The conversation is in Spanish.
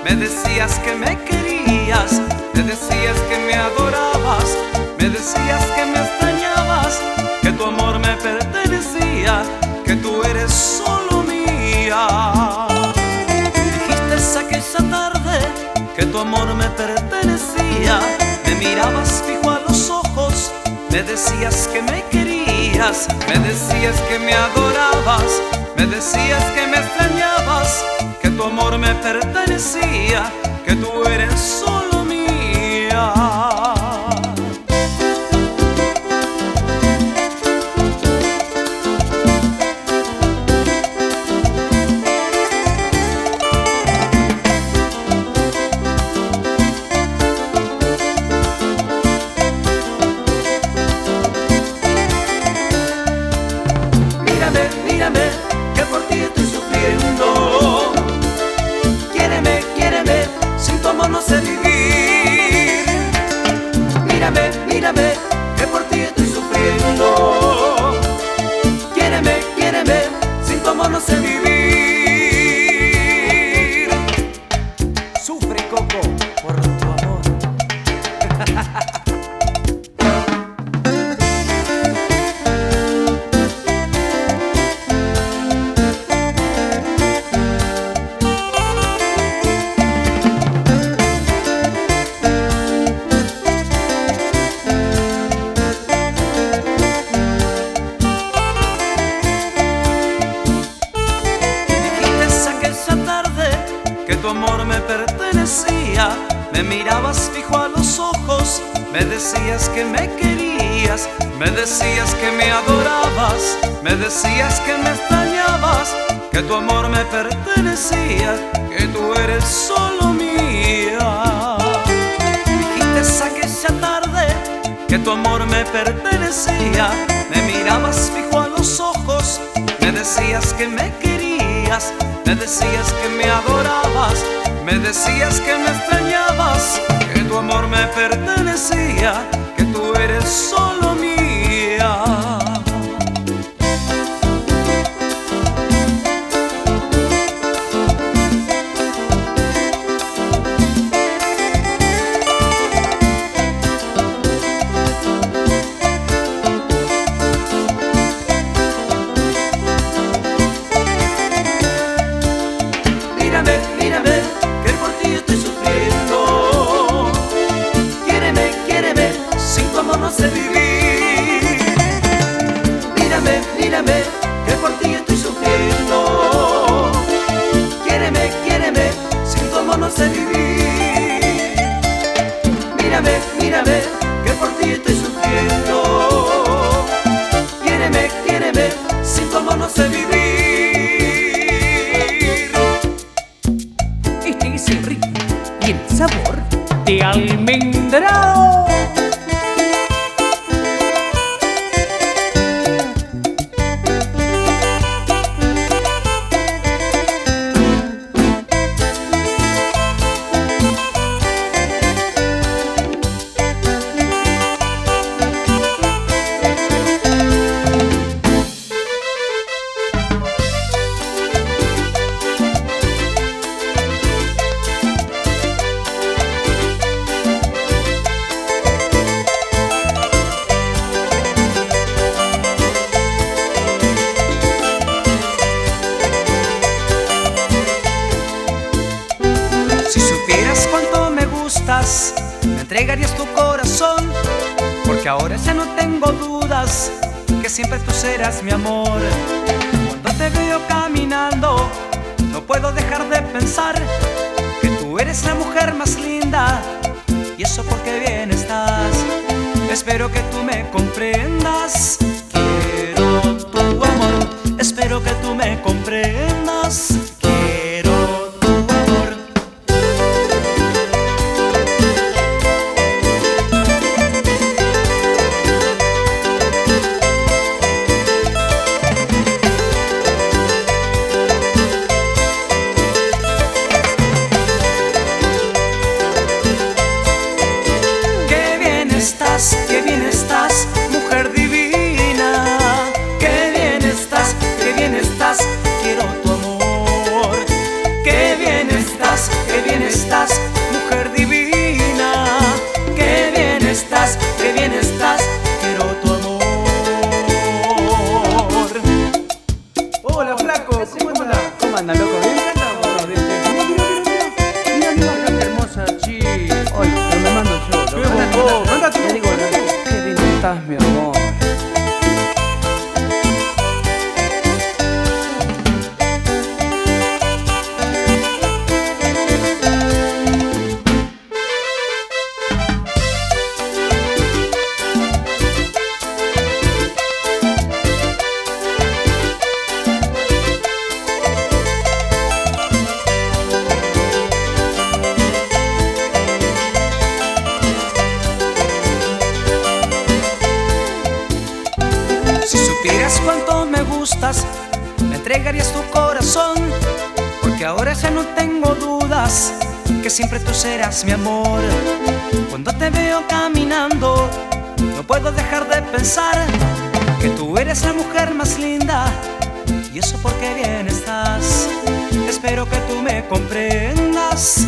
Me decías que me querías, me decías que me adorabas, me decías que me extrañabas, que tu amor me pertenecía, que tú eres solo mía. Dijiste aquella tarde que tu amor me pertenecía, me mirabas fijo a los ojos, me decías que me querías, me decías que me adorabas, me decías que me extrañabas, que tu amor me pertenecía, que tú eres solo mía. Mírame, mírame, que por ti estoy sufriendo. Quiéreme, quiéreme, sin tu amor no sé vivir. Mírame, mírame, que por ti estoy sufriendo. Quiéreme, quiéreme, sin tu amor no sé vivir. Sufre, Coco, por tu amor. Tu amor me pertenecía, me mirabas fijo a los ojos, me decías que me querías, me decías que me adorabas, me decías que me extrañabas, que tu amor me pertenecía, que tú eres solo mía. Dijiste aquella tarde que tu amor me pertenecía, me mirabas fijo a los ojos, me decías que me querías, me decías que me adorabas, me decías que me extrañabas, que tu amor me pertenecía, que tú eres solo mía. Mírame, mírame, que por ti estoy sufriendo. Quiéreme, quiéreme, sin tu amor no sé vivir. Mírame, mírame, que por ti estoy sufriendo. Quiéreme, quiéreme, sin tu amor no sé vivir. Mírame, mírame, que por ti estoy sufriendo. Quiéreme, quiéreme, sin tu amor no sé vivir. Este es el ritmo y el sabor de Almendrado. Si supieras cuánto me gustas, me entregarías tu corazón, porque ahora ya no tengo dudas que siempre tú serás mi amor. Cuando te veo caminando, no puedo dejar de pensar que tú eres la mujer más linda, y eso porque bien estás. Espero que tú me comprendas, quiero tu amor. Espero que tú me comprendas, quiero tu amor. Qué bien estás, mujer divina. Qué bien estás, quiero tu amor. gustas, me entregarías tu corazón, porque ahora ya no tengo dudas que siempre tú serás mi amor. Cuando te veo caminando, no puedo dejar de pensar que tú eres la mujer más linda, y eso porque bien estás. Espero que tú me comprendas.